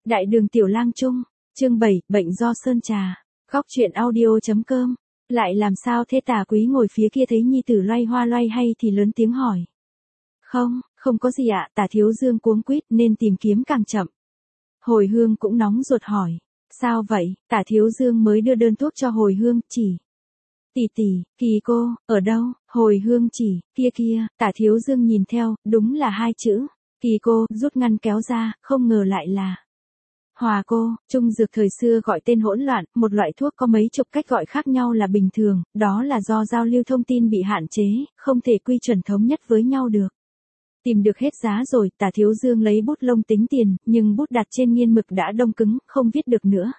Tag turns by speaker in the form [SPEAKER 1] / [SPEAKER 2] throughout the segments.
[SPEAKER 1] Đại đường Tiểu Lang Trung, chương 7, bệnh do sơn trà. Góc truyện audio.com. Lại làm sao thế? Tả Quý ngồi phía kia thấy nhi tử loay hoa loay hay thì lớn tiếng hỏi. Không có gì ạ. Tả Thiếu Dương cuống quýt nên tìm kiếm càng chậm. Hồi Hương cũng nóng ruột hỏi. Sao vậy? Tả Thiếu Dương mới đưa đơn thuốc cho Hồi Hương, chỉ. Tỷ, Kỳ cô, ở đâu? Hồi Hương chỉ, kia, Tả Thiếu Dương nhìn theo, đúng là hai chữ. Kỳ cô, rút ngăn kéo ra, không ngờ lại là Hòa cô. Trung dược thời xưa gọi tên hỗn loạn, một loại thuốc có mấy chục cách gọi khác nhau là bình thường, đó là do giao lưu thông tin bị hạn chế, không thể quy chuẩn thống nhất với nhau được. Tìm được hết giá rồi, Tả Thiếu Dương lấy bút lông tính tiền, nhưng bút đặt trên nghiên mực đã đông cứng, không viết được nữa.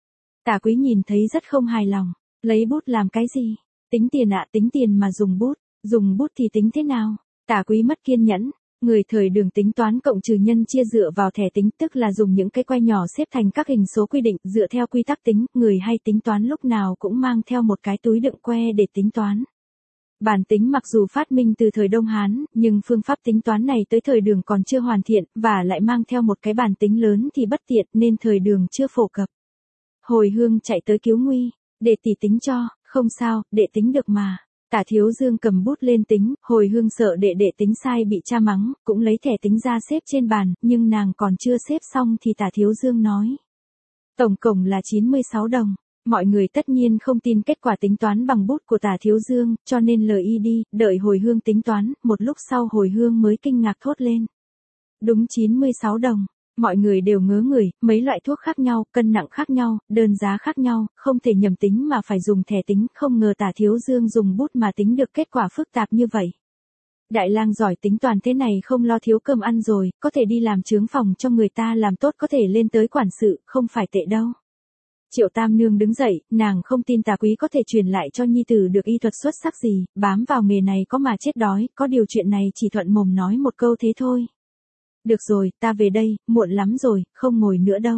[SPEAKER 1] Tả Quý nhìn thấy rất không hài lòng. Lấy bút làm cái gì? Tính tiền ạ, tính tiền mà dùng bút thì tính thế nào? Tả Quý mất kiên nhẫn. Người thời Đường tính toán cộng trừ nhân chia dựa vào thẻ tính, tức là dùng những cái que nhỏ xếp thành các hình số quy định, dựa theo quy tắc tính, người hay tính toán lúc nào cũng mang theo một cái túi đựng que để tính toán. Bàn tính mặc dù phát minh từ thời Đông Hán, nhưng phương pháp tính toán này tới thời Đường còn chưa hoàn thiện, và lại mang theo một cái bàn tính lớn thì bất tiện nên thời Đường chưa phổ cập. Hồi Hương chạy tới cứu nguy. Để tỷ tính cho. Không sao, đệ tính được mà. Tả Thiếu Dương cầm bút lên tính, Hồi Hương sợ đệ tính sai bị cha mắng, cũng lấy thẻ tính ra xếp trên bàn, nhưng nàng còn chưa xếp xong thì Tả Thiếu Dương nói. Tổng cộng là 96 đồng. Mọi người tất nhiên không tin kết quả tính toán bằng bút của Tả Thiếu Dương, cho nên lời y đi, đợi Hồi Hương tính toán, một lúc sau Hồi Hương mới kinh ngạc thốt lên. Đúng 96 đồng. Mọi người đều ngớ người, mấy loại thuốc khác nhau, cân nặng khác nhau, đơn giá khác nhau, không thể nhầm tính mà phải dùng thẻ tính, không ngờ Tả Thiếu Dương dùng bút mà tính được kết quả phức tạp như vậy. Đại lang giỏi tính toàn thế này không lo thiếu cơm ăn rồi, có thể đi làm chướng phòng cho người ta làm tốt, có thể lên tới quản sự, không phải tệ đâu. Triệu Tam Nương đứng dậy, nàng không tin Tả Quý có thể truyền lại cho nhi tử được y thuật xuất sắc gì, bám vào nghề này có mà chết đói, có điều chuyện này chỉ thuận mồm nói một câu thế thôi. Được rồi, ta về đây, muộn lắm rồi, không ngồi nữa đâu.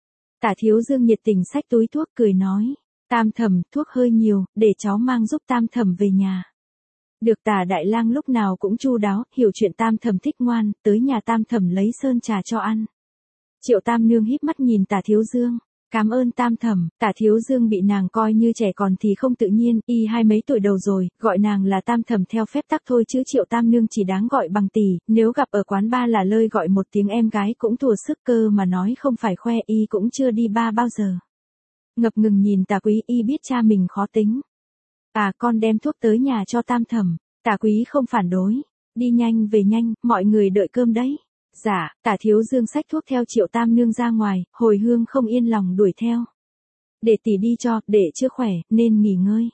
[SPEAKER 1] Tả Thiếu Dương nhiệt tình xách túi thuốc cười nói. Tam Thẩm, thuốc hơi nhiều, để cháu mang giúp Tam Thẩm về nhà. Được. Tả Đại Lang lúc nào cũng chu đáo, hiểu chuyện Tam Thẩm thích ngoan, tới nhà Tam Thẩm lấy sơn trà cho ăn. Triệu Tam Nương híp mắt nhìn Tả Thiếu Dương. Cảm ơn Tam Thẩm. Tả Thiếu Dương bị nàng coi như trẻ con thì không tự nhiên, y hai mấy tuổi đầu rồi, gọi nàng là Tam Thẩm theo phép tắc thôi chứ Triệu Tam Nương chỉ đáng gọi bằng tỷ, nếu gặp ở quán bar là lơi gọi một tiếng em gái cũng thua sức, cơ mà nói không phải khoe, y cũng chưa đi bar bao giờ. Ngập ngừng nhìn Tả Quý, y biết cha mình khó tính. Con đem thuốc tới nhà cho Tam Thẩm. Tả Quý không phản đối. Đi nhanh về nhanh, mọi người đợi cơm đấy. Dạ. Tả Thiếu Dương xách thuốc theo Triệu Tam Nương ra ngoài, Hồi Hương không yên lòng đuổi theo. Để tỷ đi cho, đệ chưa khỏe, nên nghỉ ngơi.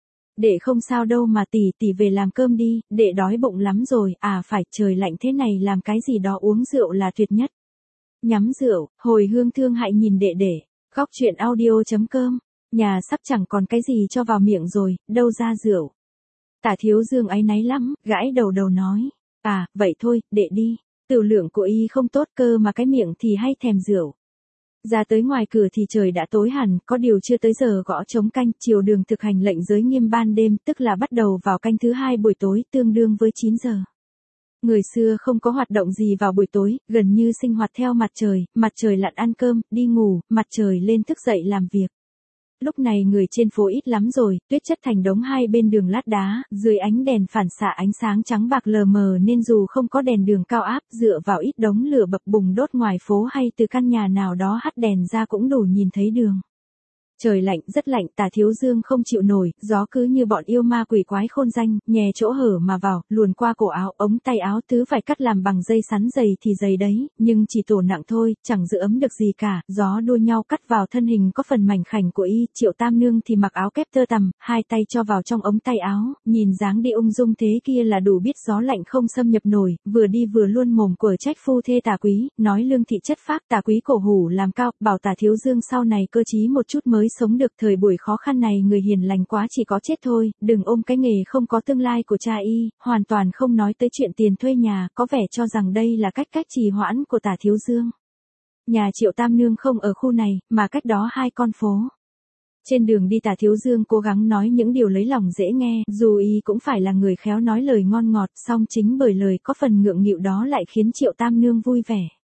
[SPEAKER 1] Đệ không sao đâu mà tỷ về làm cơm đi, đệ đói bụng lắm rồi, phải, trời lạnh thế này làm cái gì đó uống rượu là tuyệt nhất. Nhắm rượu, Hồi Hương thương hại nhìn đệ. Góc truyện audio.com. Nhà sắp chẳng còn cái gì cho vào miệng rồi, đâu ra rượu. Tả Thiếu Dương áy náy lắm, gãi đầu nói. Vậy thôi, đệ đi. Tửu lượng của y không tốt cơ mà cái miệng thì hay thèm rượu. Ra tới ngoài cửa thì trời đã tối hẳn, có điều chưa tới giờ gõ trống canh, triều Đường thực hành lệnh giới nghiêm ban đêm, tức là bắt đầu vào canh thứ 2 buổi tối, tương đương với 9 giờ. Người xưa không có hoạt động gì vào buổi tối, gần như sinh hoạt theo mặt trời lặn ăn cơm, đi ngủ, mặt trời lên thức dậy làm việc. Lúc này người trên phố ít lắm rồi, tuyết chất thành đống hai bên đường lát đá, dưới ánh đèn phản xạ ánh sáng trắng bạc lờ mờ nên dù không có đèn đường cao áp, dựa vào ít đống lửa bập bùng đốt ngoài phố hay từ căn nhà nào đó hắt đèn ra cũng đủ nhìn thấy đường. Trời lạnh, rất lạnh, Tả Thiếu Dương không chịu nổi, gió cứ như bọn yêu ma quỷ quái khôn danh, nhè chỗ hở mà vào, luồn qua cổ áo, ống tay áo thứ phải cắt làm bằng dây sắn dày thì dày đấy, nhưng chỉ tổ nặng thôi, chẳng giữ ấm được gì cả, gió đua nhau cắt vào thân hình có phần mảnh khảnh của y, Triệu Tam Nương thì mặc áo kép tơ tằm, hai tay cho vào trong ống tay áo, nhìn dáng đi ung dung thế kia là đủ biết gió lạnh không xâm nhập nổi, vừa đi vừa luôn mồm của trách phu thê Tả Quý, nói lương thị chất phác. Tả Quý cổ hủ làm cao, bảo Tả Thiếu Dương sau này cơ trí một chút mới sống được, thời buổi khó khăn này người hiền lành quá chỉ có chết thôi, đừng ôm cái nghề không có tương lai của cha y, hoàn toàn không nói tới chuyện tiền thuê nhà, có vẻ cho rằng đây là cách trì hoãn của Tả Thiếu Dương. Nhà Triệu Tam Nương không ở khu này, mà cách đó 2 con phố. Trên đường đi Tả Thiếu Dương cố gắng nói những điều lấy lòng dễ nghe, dù y cũng phải là người khéo nói lời ngon ngọt, song chính bởi lời có phần ngượng nghịu đó lại khiến Triệu Tam Nương vui vẻ.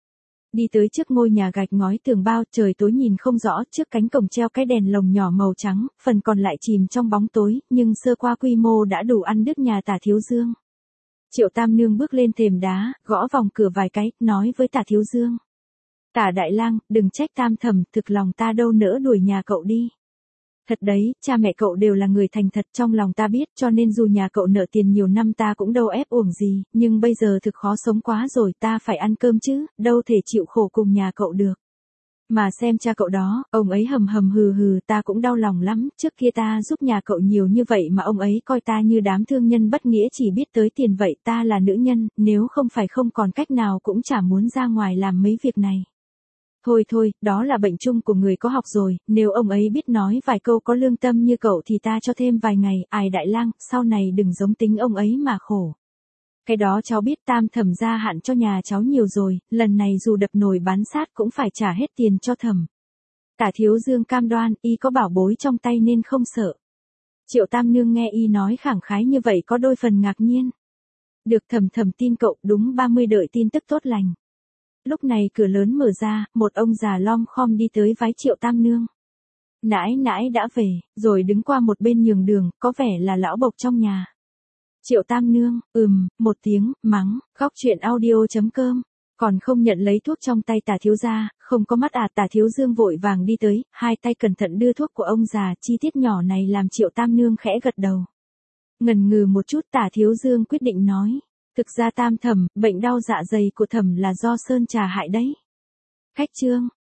[SPEAKER 1] Đi tới trước ngôi nhà gạch ngói tường bao, trời tối nhìn không rõ, trước cánh cổng treo cái đèn lồng nhỏ màu trắng, phần còn lại chìm trong bóng tối, nhưng sơ qua quy mô đã đủ ăn đứt nhà Tả Thiếu Dương. Triệu Tam Nương bước lên thềm đá, gõ vòng cửa vài cái, nói với Tả Thiếu Dương. Tả đại lang, đừng trách Tam thẩm, thực lòng ta đâu nỡ đuổi nhà cậu đi. Thật đấy, cha mẹ cậu đều là người thành thật, trong lòng ta biết, cho nên dù nhà cậu nợ tiền nhiều năm ta cũng đâu ép uổng gì, nhưng bây giờ thực khó sống quá rồi, ta phải ăn cơm chứ, đâu thể chịu khổ cùng nhà cậu được. Mà xem cha cậu đó, ông ấy hầm hầm hừ hừ, ta cũng đau lòng lắm, trước kia ta giúp nhà cậu nhiều như vậy mà ông ấy coi ta như đám thương nhân bất nghĩa chỉ biết tới tiền vậy, ta là nữ nhân, nếu không phải không còn cách nào cũng chả muốn ra ngoài làm mấy việc này. Thôi thôi, đó là bệnh chung của người có học rồi, nếu ông ấy biết nói vài câu có lương tâm như cậu thì ta cho thêm vài ngày, ai đại lang, sau này đừng giống tính ông ấy mà khổ. Cái đó cháu biết, Tam thẩm gia hạn cho nhà cháu nhiều rồi, lần này dù đập nồi bán sát cũng phải trả hết tiền cho thẩm. Tả Thiếu Dương cam đoan, y có bảo bối trong tay nên không sợ. Triệu Tam Nương nghe y nói khẳng khái như vậy có đôi phần ngạc nhiên. Được, thẩm tin cậu, đúng 30 đợi tin tức tốt lành. Lúc này cửa lớn mở ra, một ông già lom khom đi tới vái Triệu Tam Nương. Nãi nãi đã về, rồi đứng qua một bên nhường đường, có vẻ là lão bộc trong nhà. Triệu Tam Nương, một tiếng, mắng, khóc chuyện audio.com. Còn không nhận lấy thuốc trong tay Tả thiếu gia, không có mắt à. Tả Thiếu Dương vội vàng đi tới, hai tay cẩn thận đưa thuốc của ông già, chi tiết nhỏ này làm Triệu Tam Nương khẽ gật đầu. Ngần ngừ một chút, Tả Thiếu Dương quyết định nói. Thực ra Tam thẩm, bệnh đau dạ dày của thẩm là do sơn trà hại đấy. Khách trương,